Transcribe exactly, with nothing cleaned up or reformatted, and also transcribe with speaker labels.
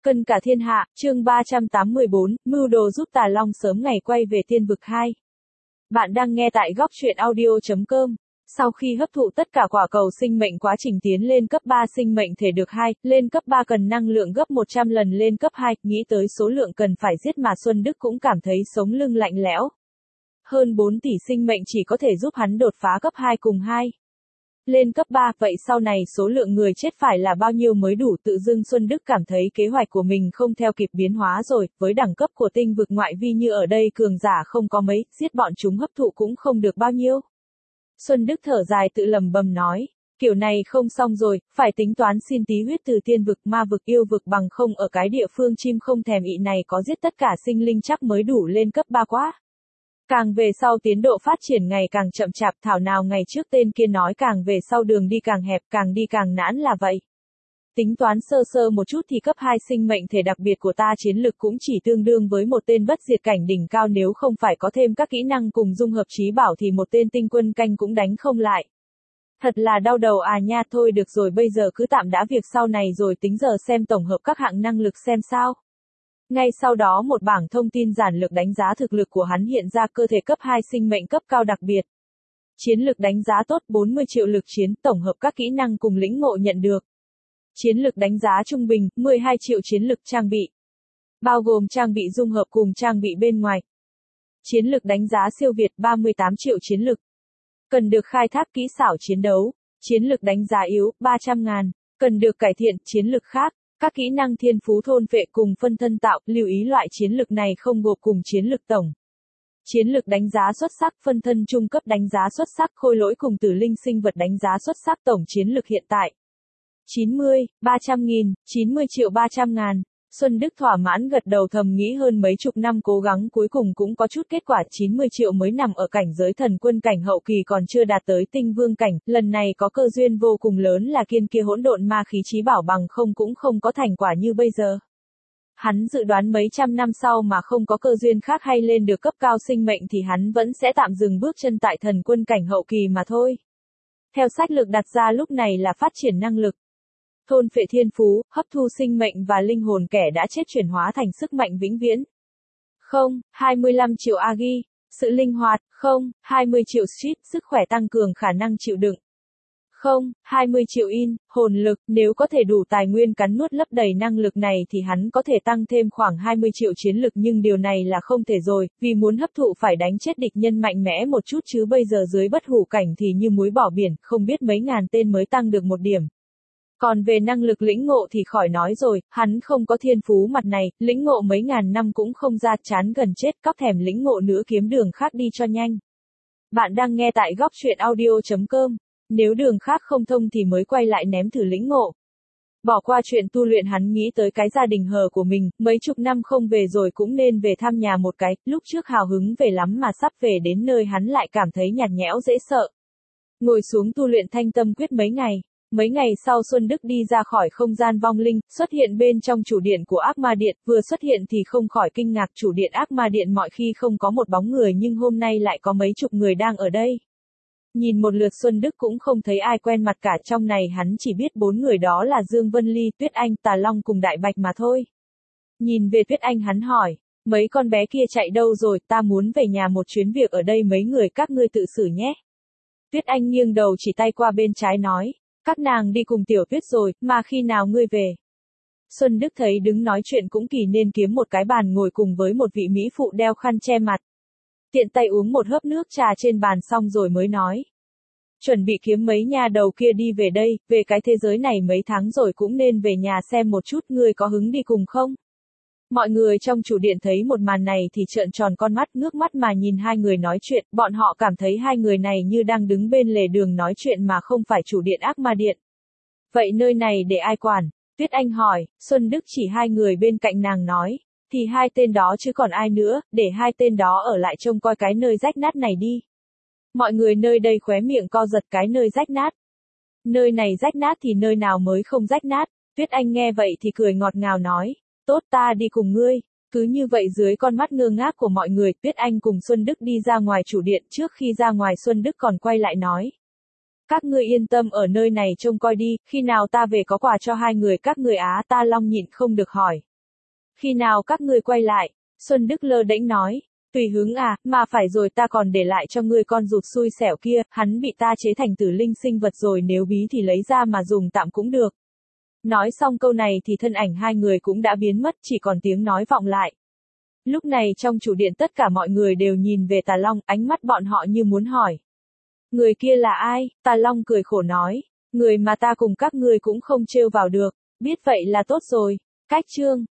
Speaker 1: Cân cả thiên hạ, chương ba trăm tám mươi bốn, mưu đồ giúp Tà Long sớm ngày quay về tiên vực hai. Bạn đang nghe tại góc truyện audio.com. Sau khi hấp thụ tất cả quả cầu sinh mệnh, quá trình tiến lên cấp ba sinh mệnh thể được hai, lên cấp ba cần năng lượng gấp một trăm lần lên cấp hai, nghĩ tới số lượng cần phải giết mà Xuân Đức cũng cảm thấy sống lưng lạnh lẽo. Hơn bốn tỷ sinh mệnh chỉ có thể giúp hắn đột phá cấp hai cùng hai. Lên cấp ba, vậy sau này số lượng người chết phải là bao nhiêu mới đủ? Tự dưng Xuân Đức cảm thấy kế hoạch của mình không theo kịp biến hóa rồi, với đẳng cấp của tinh vực ngoại vi như ở đây cường giả không có mấy, giết bọn chúng hấp thụ cũng không được bao nhiêu. Xuân Đức thở dài tự lầm bầm nói, kiểu này không xong rồi, phải tính toán xin tí huyết từ tiên vực, ma vực, yêu vực, bằng không ở cái địa phương chim không thèm ị này có giết tất cả sinh linh chắc mới đủ lên cấp ba quá. Càng về sau tiến độ phát triển ngày càng chậm chạp, thảo nào ngày trước tên kia nói càng về sau đường đi càng hẹp, càng đi càng nản là vậy. Tính toán sơ sơ một chút thì cấp hai sinh mệnh thể đặc biệt của ta chiến lực cũng chỉ tương đương với một tên bất diệt cảnh đỉnh cao, nếu không phải có thêm các kỹ năng cùng dung hợp trí bảo thì một tên tinh quân canh cũng đánh không lại. Thật là đau đầu à nha, thôi được rồi, bây giờ cứ tạm đã việc sau này rồi tính giờ xem tổng hợp các hạng năng lực xem sao. Ngay sau đó một bảng thông tin giản lược đánh giá thực lực của hắn hiện ra, cơ thể cấp hai sinh mệnh cấp cao đặc biệt. Chiến lực đánh giá tốt bốn mươi triệu lực chiến, tổng hợp các kỹ năng cùng lĩnh ngộ nhận được. Chiến lực đánh giá trung bình, mười hai triệu chiến lực trang bị. Bao gồm trang bị dung hợp cùng trang bị bên ngoài. Chiến lực đánh giá siêu việt, ba mươi tám triệu chiến lực. Cần được khai thác kỹ xảo chiến đấu. Chiến lực đánh giá yếu, ba trăm ngàn. Cần được cải thiện, chiến lực khác. Các kỹ năng thiên phú thôn vệ cùng phân thân tạo, lưu ý loại chiến lực này không gộp cùng chiến lực tổng. Chiến lực đánh giá xuất sắc, phân thân trung cấp đánh giá xuất sắc, khôi lỗi cùng tử linh sinh vật đánh giá xuất sắc, tổng chiến lực hiện tại. chín mươi, ba trăm nghìn, chín mươi triệu ba trăm ngàn. Xuân Đức thỏa mãn gật đầu thầm nghĩ hơn mấy chục năm cố gắng cuối cùng cũng có chút kết quả, chín mươi triệu mới nằm ở cảnh giới thần quân cảnh hậu kỳ còn chưa đạt tới tinh vương cảnh, lần này có cơ duyên vô cùng lớn là kiên kia hỗn độn ma khí chí bảo, bằng không cũng không có thành quả như bây giờ. Hắn dự đoán mấy trăm năm sau mà không có cơ duyên khác hay lên được cấp cao sinh mệnh thì hắn vẫn sẽ tạm dừng bước chân tại thần quân cảnh hậu kỳ mà thôi. Theo sách lược đặt ra lúc này là phát triển năng lực. Thôn phệ thiên phú, hấp thu sinh mệnh và linh hồn kẻ đã chết chuyển hóa thành sức mạnh vĩnh viễn. Không, hai mươi lăm triệu agi, sự linh hoạt. Không, hai mươi triệu street, sức khỏe tăng cường khả năng chịu đựng. Không, hai mươi triệu in, hồn lực, nếu có thể đủ tài nguyên cắn nuốt lấp đầy năng lực này thì hắn có thể tăng thêm khoảng hai mươi triệu chiến lực, nhưng điều này là không thể rồi, vì muốn hấp thụ phải đánh chết địch nhân mạnh mẽ một chút chứ bây giờ dưới bất hủ cảnh thì như muối bỏ biển, không biết mấy ngàn tên mới tăng được một điểm. Còn về năng lực lĩnh ngộ thì khỏi nói rồi, hắn không có thiên phú mặt này, lĩnh ngộ mấy ngàn năm cũng không ra, chán gần chết, cóc thèm lĩnh ngộ nữa, kiếm đường khác đi cho nhanh. Bạn đang nghe tại góc truyện audio.com. Nếu đường khác không thông thì mới quay lại ném thử lĩnh ngộ. Bỏ qua chuyện tu luyện, hắn nghĩ tới cái gia đình hờ của mình, mấy chục năm không về rồi cũng nên về thăm nhà một cái, lúc trước hào hứng về lắm mà sắp về đến nơi hắn lại cảm thấy nhạt nhẽo dễ sợ. Ngồi xuống tu luyện thanh tâm quyết mấy ngày. Mấy ngày sau Xuân Đức đi ra khỏi không gian vong linh, xuất hiện bên trong chủ điện của Ác Ma Điện, vừa xuất hiện thì không khỏi kinh ngạc, chủ điện Ác Ma Điện mọi khi không có một bóng người nhưng hôm nay lại có mấy chục người đang ở đây. Nhìn một lượt Xuân Đức cũng không thấy ai quen mặt cả, trong này hắn chỉ biết bốn người đó là Dương Vân Ly, Tuyết Anh, Tà Long cùng Đại Bạch mà thôi. Nhìn về Tuyết Anh hắn hỏi, mấy con bé kia chạy đâu rồi, ta muốn về nhà một chuyến, việc ở đây mấy người các ngươi tự xử nhé. Tuyết Anh nghiêng đầu chỉ tay qua bên trái nói. Các nàng đi cùng Tiểu Tuyết rồi, mà khi nào ngươi về? Xuân Đức thấy đứng nói chuyện cũng kỳ nên kiếm một cái bàn ngồi cùng với một vị mỹ phụ đeo khăn che mặt. Tiện tay uống một hớp nước trà trên bàn xong rồi mới nói. Chuẩn bị kiếm mấy nha đầu kia đi về đây, về cái thế giới này mấy tháng rồi cũng nên về nhà xem một chút, ngươi có hứng đi cùng không? Mọi người trong chủ điện thấy một màn này thì trợn tròn con mắt, ngước mắt mà nhìn hai người nói chuyện, bọn họ cảm thấy hai người này như đang đứng bên lề đường nói chuyện mà không phải chủ điện Ác Ma Điện. Vậy nơi này để ai quản? Tuyết Anh hỏi, Xuân Đức chỉ hai người bên cạnh nàng nói, thì hai tên đó chứ còn ai nữa, để hai tên đó ở lại trông coi cái nơi rách nát này đi. Mọi người nơi đây khóe miệng co giật, cái nơi rách nát. Nơi này rách nát thì nơi nào mới không rách nát? Tuyết Anh nghe vậy thì cười ngọt ngào nói. Tốt, ta đi cùng ngươi. Cứ như vậy dưới con mắt ngơ ngác của mọi người, Tuyết Anh cùng Xuân Đức đi ra ngoài chủ điện, trước khi ra ngoài Xuân Đức còn quay lại nói. Các ngươi yên tâm ở nơi này trông coi đi, khi nào ta về có quà cho hai người các ngươi á, Ta Long nhịn không được hỏi. Khi nào các ngươi quay lại? Xuân Đức lơ đễnh nói. Tùy hứng à, mà phải rồi ta còn để lại cho ngươi con rụt xui xẻo kia, hắn bị ta chế thành tử linh sinh vật rồi nếu bí thì lấy ra mà dùng tạm cũng được. Nói xong câu này thì thân ảnh hai người cũng đã biến mất, chỉ còn tiếng nói vọng lại. Lúc này trong chủ điện tất cả mọi người đều nhìn về Tà Long, ánh mắt bọn họ như muốn hỏi. Người kia là ai? Tà Long cười khổ nói. Người mà ta cùng các ngươi cũng không trêu vào được. Biết vậy là tốt rồi. Cách chương.